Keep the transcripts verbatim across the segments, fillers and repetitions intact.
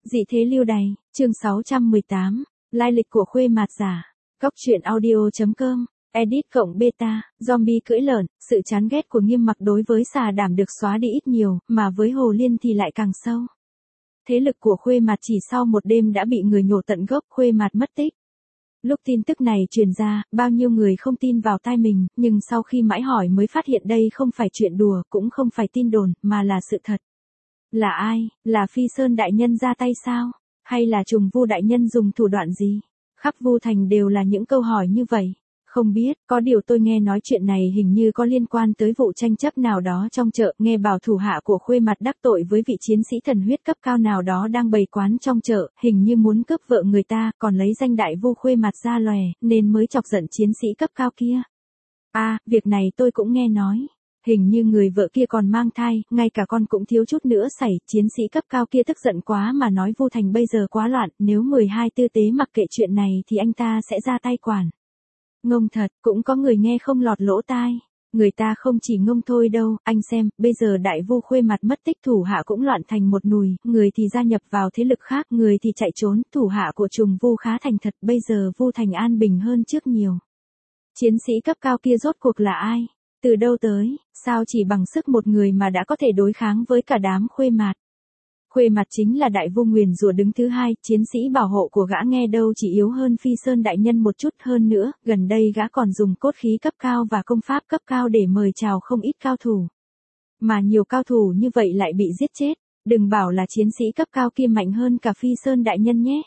Dị thế lưu đày, chương sáu trăm mười tám, lai lịch của khuê mạt giả. Góc truyện audio.com, edit cộng beta, zombie cưỡi lợn, sự chán ghét của Nghiêm Mặc đối với xà đảm được xóa đi ít nhiều, mà với Hồ Liên thì lại càng sâu. Thế lực của khuê mạt chỉ sau một đêm đã bị người nhổ tận gốc, khuê mạt mất tích. Lúc tin tức này truyền ra, bao nhiêu người không tin vào tai mình, nhưng sau khi mãi hỏi mới phát hiện đây không phải chuyện đùa, cũng không phải tin đồn, mà là sự thật. Là ai? Là Phi Sơn đại nhân ra tay sao? Hay là Trùng Vu đại nhân dùng thủ đoạn gì? Khắp Vu Thành đều là những câu hỏi như vậy. Không biết, có điều tôi nghe nói chuyện này hình như có liên quan tới vụ tranh chấp nào đó trong chợ, nghe bảo thủ hạ của khuê mặt đắc tội với vị chiến sĩ thần huyết cấp cao nào đó đang bày quán trong chợ, hình như muốn cướp vợ người ta, còn lấy danh đại vu khuê mặt ra lòe, nên mới chọc giận chiến sĩ cấp cao kia. À, việc này tôi cũng nghe nói. Hình như người vợ kia còn mang thai, ngay cả con cũng thiếu chút nữa xảy, chiến sĩ cấp cao kia tức giận quá mà nói Vu Thành bây giờ quá loạn, nếu mười hai tư tế mặc kệ chuyện này thì anh ta sẽ ra tay quản. Ngông thật, cũng có người nghe không lọt lỗ tai. Người ta không chỉ ngông thôi đâu, anh xem, bây giờ đại vu khuê mặt mất tích, thủ hạ cũng loạn thành một nùi, người thì gia nhập vào thế lực khác, người thì chạy trốn, thủ hạ của Trùng Vu khá thành thật, bây giờ Vu Thành an bình hơn trước nhiều. Chiến sĩ cấp cao kia rốt cuộc là ai? Từ đâu tới, sao chỉ bằng sức một người mà đã có thể đối kháng với cả đám khuê mạt? Khuê mặt chính là đại vu nguyền rủa đứng thứ hai, chiến sĩ bảo hộ của gã nghe đâu chỉ yếu hơn Phi Sơn đại nhân một chút, hơn nữa, gần đây gã còn dùng cốt khí cấp cao và công pháp cấp cao để mời chào không ít cao thủ. Mà nhiều cao thủ như vậy lại bị giết chết, đừng bảo là chiến sĩ cấp cao kia mạnh hơn cả Phi Sơn đại nhân nhé.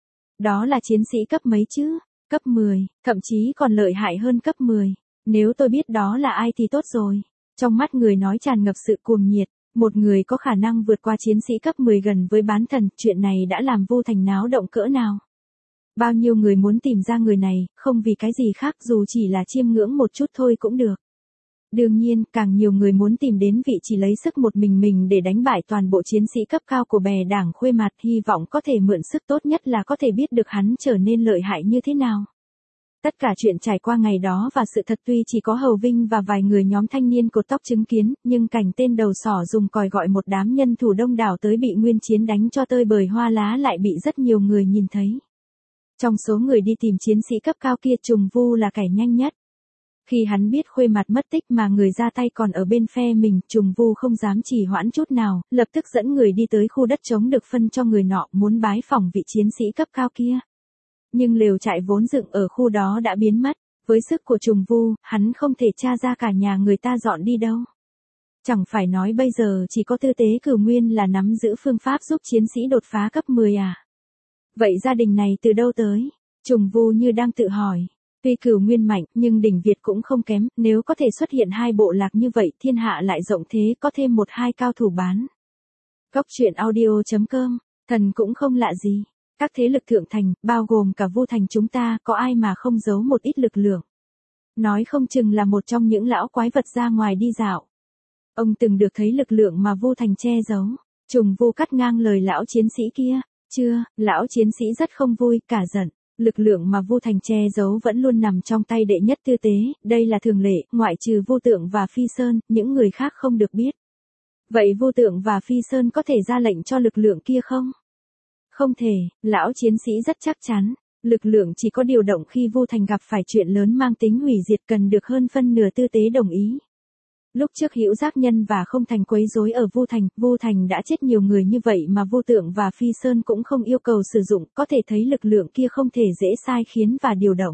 Đó là chiến sĩ cấp mấy chứ? Cấp mười, thậm chí còn lợi hại hơn cấp mười. Nếu tôi biết đó là ai thì tốt rồi. Trong mắt người nói tràn ngập sự cuồng nhiệt. Một người có khả năng vượt qua chiến sĩ cấp mười gần với bán thần, chuyện này đã làm Vu Thành náo động cỡ nào. Bao nhiêu người muốn tìm ra người này, không vì cái gì khác, dù chỉ là chiêm ngưỡng một chút thôi cũng được. Đương nhiên, càng nhiều người muốn tìm đến vị chỉ lấy sức một mình mình để đánh bại toàn bộ chiến sĩ cấp cao của bè đảng khuê mặt, hy vọng có thể mượn sức, tốt nhất là có thể biết được hắn trở nên lợi hại như thế nào. Tất cả chuyện trải qua ngày đó và sự thật tuy chỉ có Hầu Vinh và vài người nhóm thanh niên cột tóc chứng kiến, nhưng cảnh tên đầu sỏ dùng còi gọi một đám nhân thủ đông đảo tới bị Nguyên Chiến đánh cho tơi bời hoa lá lại bị rất nhiều người nhìn thấy. Trong số người đi tìm chiến sĩ cấp cao kia, Trùng Vu là kẻ nhanh nhất. Khi hắn biết khuê mặt mất tích mà người ra tay còn ở bên phe mình, Trùng Vu không dám trì hoãn chút nào, lập tức dẫn người đi tới khu đất trống được phân cho người nọ, muốn bái phỏng vị chiến sĩ cấp cao kia. Nhưng lều trại vốn dựng ở khu đó đã biến mất, với sức của Trùng Vu, hắn không thể tra ra cả nhà người ta dọn đi đâu. Chẳng phải nói bây giờ chỉ có Tư Tế Cửu Nguyên là nắm giữ phương pháp giúp chiến sĩ đột phá cấp mười à? Vậy gia đình này từ đâu tới? Trùng Vu như đang tự hỏi. Tuy Cửu Nguyên mạnh, nhưng đỉnh Việt cũng không kém, nếu có thể xuất hiện hai bộ lạc như vậy, thiên hạ lại rộng thế, có thêm một hai cao thủ bán. Góc truyện audio.com, thần cũng không lạ gì. Các thế lực thượng thành, bao gồm cả Vu Thành chúng ta, có ai mà không giấu một ít lực lượng. Nói không chừng là một trong những lão quái vật ra ngoài đi dạo. Ông từng được thấy lực lượng mà Vu Thành che giấu. Trùng Vu cắt ngang lời lão chiến sĩ kia. Chưa, lão chiến sĩ rất không vui, cả giận. Lực lượng mà Vu Thành che giấu vẫn luôn nằm trong tay đệ nhất tư tế, đây là thường lệ, ngoại trừ Vu Tượng và Phi Sơn, những người khác không được biết. Vậy Vu Tượng và Phi Sơn có thể ra lệnh cho lực lượng kia không? Không thể, lão chiến sĩ rất chắc chắn, lực lượng chỉ có điều động khi Vu Thành gặp phải chuyện lớn mang tính hủy diệt, cần được hơn phân nửa tư tế đồng ý. Lúc trước Hữu Giác Nhân và Không Thành quấy rối ở Vu Thành, Vu Thành đã chết nhiều người như vậy mà Vu Tượng và Phi Sơn cũng không yêu cầu sử dụng, có thể thấy lực lượng kia không thể dễ sai khiến và điều động.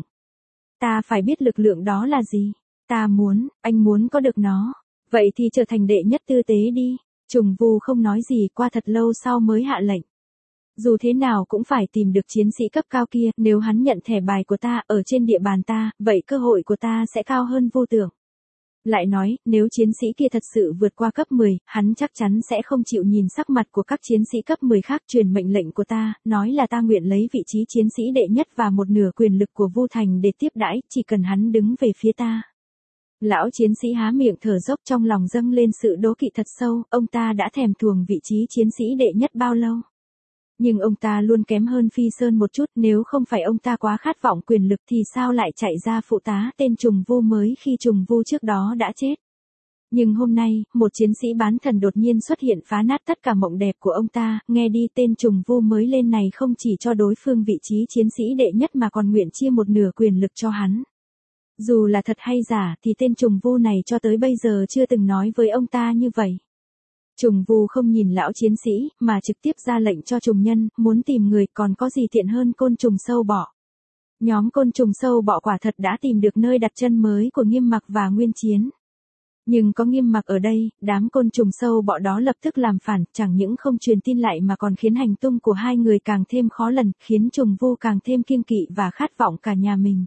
Ta phải biết lực lượng đó là gì. Ta muốn, anh muốn có được nó. Vậy thì trở thành đệ nhất tư tế đi. Trùng Vu không nói gì, qua thật lâu sau mới hạ lệnh. Dù thế nào cũng phải tìm được chiến sĩ cấp cao kia, nếu hắn nhận thẻ bài của ta ở trên địa bàn ta, vậy cơ hội của ta sẽ cao hơn Vu Tượng. Lại nói, nếu chiến sĩ kia thật sự vượt qua cấp mười, hắn chắc chắn sẽ không chịu nhìn sắc mặt của các chiến sĩ cấp mười khác, truyền mệnh lệnh của ta, nói là ta nguyện lấy vị trí chiến sĩ đệ nhất và một nửa quyền lực của Vu Thành để tiếp đãi, chỉ cần hắn đứng về phía ta. Lão chiến sĩ há miệng thở dốc, trong lòng dâng lên sự đố kỵ thật sâu, ông ta đã thèm thuồng vị trí chiến sĩ đệ nhất bao lâu. Nhưng ông ta luôn kém hơn Phi Sơn một chút, nếu không phải ông ta quá khát vọng quyền lực thì sao lại chạy ra phụ tá tên Trùng Vu mới khi Trùng Vu trước đó đã chết. Nhưng hôm nay, một chiến sĩ bán thần đột nhiên xuất hiện phá nát tất cả mộng đẹp của ông ta, nghe đi tên trùng vu mới lên này không chỉ cho đối phương vị trí chiến sĩ đệ nhất mà còn nguyện chia một nửa quyền lực cho hắn. Dù là thật hay giả thì tên trùng vu này cho tới bây giờ chưa từng nói với ông ta như vậy. Trùng vu không nhìn lão chiến sĩ, mà trực tiếp ra lệnh cho trùng nhân, muốn tìm người còn có gì tiện hơn côn trùng sâu bọ. Nhóm côn trùng sâu bọ quả thật đã tìm được nơi đặt chân mới của Nghiêm Mặc và Nguyên Chiến. Nhưng có Nghiêm Mặc ở đây, đám côn trùng sâu bọ đó lập tức làm phản, chẳng những không truyền tin lại mà còn khiến hành tung của hai người càng thêm khó lần, khiến trùng vu càng thêm kiêng kỵ và khát vọng cả nhà mình.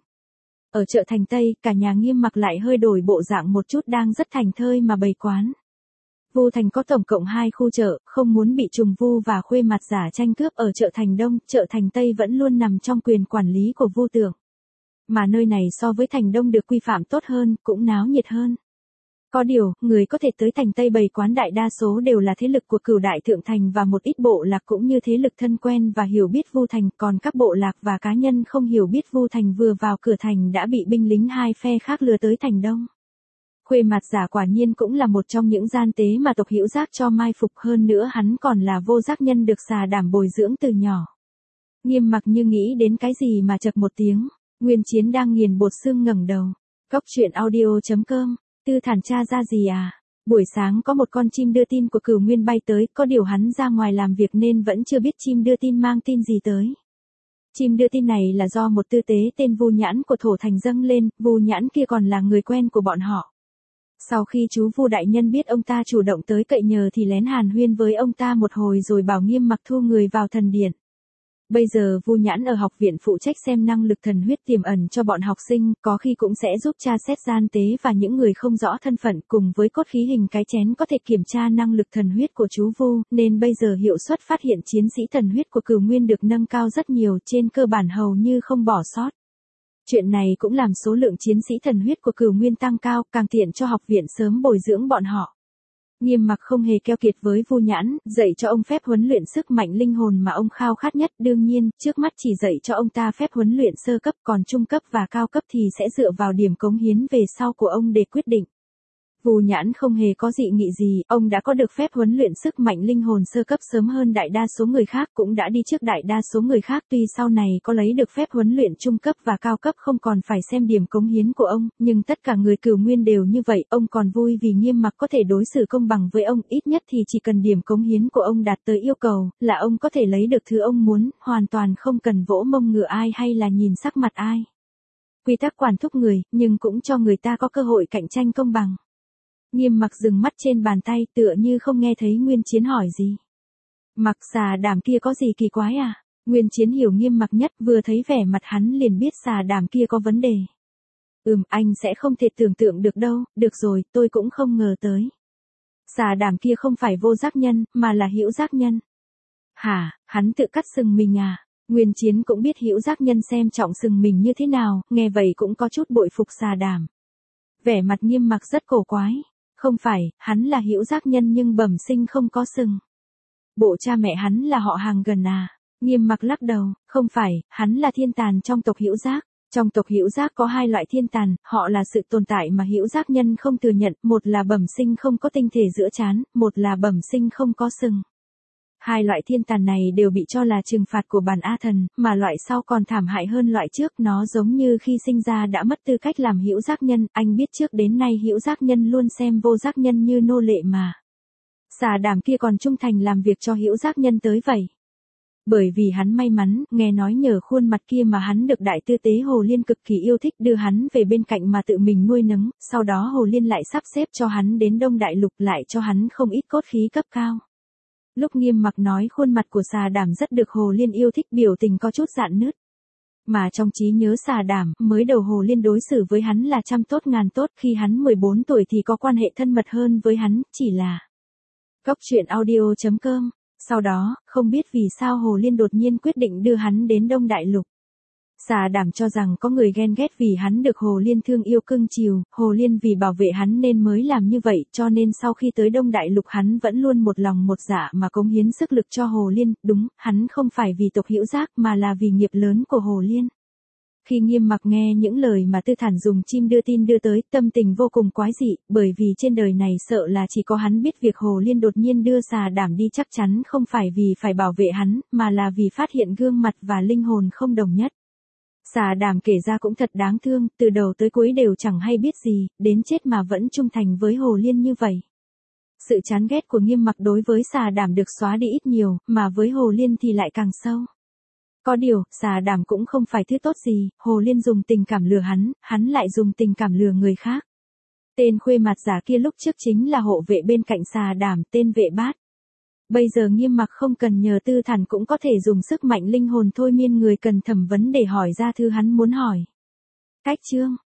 Ở chợ Thành Tây, cả nhà Nghiêm Mặc lại hơi đổi bộ dạng một chút, đang rất thành thơi mà bày quán. Vu Thành có tổng cộng hai khu chợ, không muốn bị trùng vu và khuê mặt giả tranh cướp ở chợ Thành Đông, chợ Thành Tây vẫn luôn nằm trong quyền quản lý của Vu Tưởng. Mà nơi này so với Thành Đông được quy phạm tốt hơn, cũng náo nhiệt hơn. Có điều, người có thể tới Thành Tây bày quán đại đa số đều là thế lực của Cửu Đại Thượng Thành và một ít bộ lạc cũng như thế lực thân quen và hiểu biết Vu Thành, còn các bộ lạc và cá nhân không hiểu biết Vu Thành vừa vào cửa thành đã bị binh lính hai phe khác lừa tới Thành Đông. Khuê mặt giả quả nhiên cũng là một trong những gian tế mà tộc Hữu Giác cho mai phục, hơn nữa hắn còn là vô giác nhân được Xà Đảm bồi dưỡng từ nhỏ. Nghiêm Mặc như nghĩ đến cái gì mà chậc một tiếng, Nguyên Chiến đang nghiền bột xương ngẩng đầu. Cóc truyện audio chấm com, Tư Thản tra ra gì à? Buổi sáng có một con chim đưa tin của Cửu Nguyên bay tới, có điều hắn ra ngoài làm việc nên vẫn chưa biết chim đưa tin mang tin gì tới. Chim đưa tin này là do một tư tế tên Vu Nhãn của Thổ Thành dâng lên, Vu Nhãn kia còn là người quen của bọn họ. Sau khi chú Vu đại nhân biết ông ta chủ động tới cậy nhờ thì lén hàn huyên với ông ta một hồi rồi bảo Nghiêm Mặc thu người vào thần điện. Bây giờ Vu Nhãn ở học viện phụ trách xem năng lực thần huyết tiềm ẩn cho bọn học sinh, có khi cũng sẽ giúp tra xét gian tế và những người không rõ thân phận, cùng với cốt khí hình cái chén có thể kiểm tra năng lực thần huyết của chú Vu, nên bây giờ hiệu suất phát hiện chiến sĩ thần huyết của Cửu Nguyên được nâng cao rất nhiều, trên cơ bản hầu như không bỏ sót. Chuyện này cũng làm số lượng chiến sĩ thần huyết của Cửu Nguyên tăng cao, càng tiện cho học viện sớm bồi dưỡng bọn họ. Nghiêm Mặc không hề keo kiệt với Vu Nhãn, dạy cho ông phép huấn luyện sức mạnh linh hồn mà ông khao khát nhất, đương nhiên, trước mắt chỉ dạy cho ông ta phép huấn luyện sơ cấp, còn trung cấp và cao cấp thì sẽ dựa vào điểm cống hiến về sau của ông để quyết định. Vu Nhãn không hề có dị nghị gì, ông đã có được phép huấn luyện sức mạnh linh hồn sơ cấp sớm hơn đại đa số người khác, cũng đã đi trước đại đa số người khác, tuy sau này có lấy được phép huấn luyện trung cấp và cao cấp không còn phải xem điểm cống hiến của ông, nhưng tất cả người Cửu Nguyên đều như vậy, ông còn vui vì Nghiêm Mặc có thể đối xử công bằng với ông, ít nhất thì chỉ cần điểm cống hiến của ông đạt tới yêu cầu, là ông có thể lấy được thứ ông muốn, hoàn toàn không cần vỗ mông ngựa ai hay là nhìn sắc mặt ai. Quy tắc quản thúc người, nhưng cũng cho người ta có cơ hội cạnh tranh công bằng. Nghiêm Mặc dừng mắt trên bàn tay tựa như không nghe thấy Nguyên Chiến hỏi gì. Mặc Xà Đảm kia có gì kỳ quái à? Nguyên Chiến hiểu Nghiêm Mặc nhất, vừa thấy vẻ mặt hắn liền biết Xà Đảm kia có vấn đề. Ừm, anh sẽ không thể tưởng tượng được đâu, được rồi, tôi cũng không ngờ tới. Xà Đảm kia không phải vô giác nhân, mà là hữu giác nhân. Hả, hắn tự cắt sừng mình à? Nguyên Chiến cũng biết hữu giác nhân xem trọng sừng mình như thế nào, nghe vậy cũng có chút bội phục Xà Đảm. Vẻ mặt Nghiêm Mặc rất cổ quái. Không phải, hắn là hữu giác nhân nhưng bẩm sinh không có sừng. Bộ cha mẹ hắn là họ hàng gần à? Nghiêm Mặc lắc đầu, không phải, hắn là thiên tàn trong tộc hữu giác. Trong tộc hữu giác có hai loại thiên tàn, họ là sự tồn tại mà hữu giác nhân không thừa nhận, một là bẩm sinh không có tinh thể giữa trán, một là bẩm sinh không có sừng. Hai loại thiên tàn này đều bị cho là trừng phạt của bản A Thần, mà loại sau còn thảm hại hơn loại trước, nó giống như khi sinh ra đã mất tư cách làm hữu giác nhân, anh biết trước đến nay hữu giác nhân luôn xem vô giác nhân như nô lệ mà. Xà Đảm kia còn trung thành làm việc cho hữu giác nhân tới vậy. Bởi vì hắn may mắn, nghe nói nhờ khuôn mặt kia mà hắn được đại tư tế Hồ Liên cực kỳ yêu thích đưa hắn về bên cạnh mà tự mình nuôi nấng, sau đó Hồ Liên lại sắp xếp cho hắn đến Đông Đại Lục, lại cho hắn không ít cốt khí cấp cao. Lúc Nghiêm Mặc nói khuôn mặt của Xà Đảm rất được Hồ Liên yêu thích, biểu tình có chút rạn nứt. Mà trong trí nhớ Xà Đảm, mới đầu Hồ Liên đối xử với hắn là trăm tốt ngàn tốt, khi hắn mười bốn tuổi thì có quan hệ thân mật hơn với hắn, chỉ là Cóc truyện audio chấm com. Sau đó, không biết vì sao Hồ Liên đột nhiên quyết định đưa hắn đến Đông Đại Lục. Xà Đảm cho rằng có người ghen ghét vì hắn được Hồ Liên thương yêu cưng chiều, Hồ Liên vì bảo vệ hắn nên mới làm như vậy, cho nên sau khi tới Đông Đại Lục hắn vẫn luôn một lòng một dạ mà cống hiến sức lực cho Hồ Liên, đúng, hắn không phải vì tộc hữu giác mà là vì nghiệp lớn của Hồ Liên. Khi Nghiêm Mặc nghe những lời mà Tư Thản dùng chim đưa tin đưa tới, tâm tình vô cùng quái dị, bởi vì trên đời này sợ là chỉ có hắn biết việc Hồ Liên đột nhiên đưa xà đảm đi chắc chắn không phải vì phải bảo vệ hắn, mà là vì phát hiện gương mặt và linh hồn không đồng nhất. Xà đảm kể ra cũng thật đáng thương, từ đầu tới cuối đều chẳng hay biết gì, đến chết mà vẫn trung thành với Hồ Liên như vậy. Sự chán ghét của Nghiêm Mặc đối với xà đảm được xóa đi ít nhiều, mà với Hồ Liên thì lại càng sâu. Có điều, xà đảm cũng không phải thứ tốt gì, Hồ Liên dùng tình cảm lừa hắn, hắn lại dùng tình cảm lừa người khác. Tên khuê mặt giả kia lúc trước chính là hộ vệ bên cạnh xà đảm, tên Vệ Bát. Bây giờ Nghiêm Mặc không cần nhờ Tư Thản cũng có thể dùng sức mạnh linh hồn thôi miên người cần thẩm vấn để hỏi ra thứ hắn muốn hỏi. Cách chương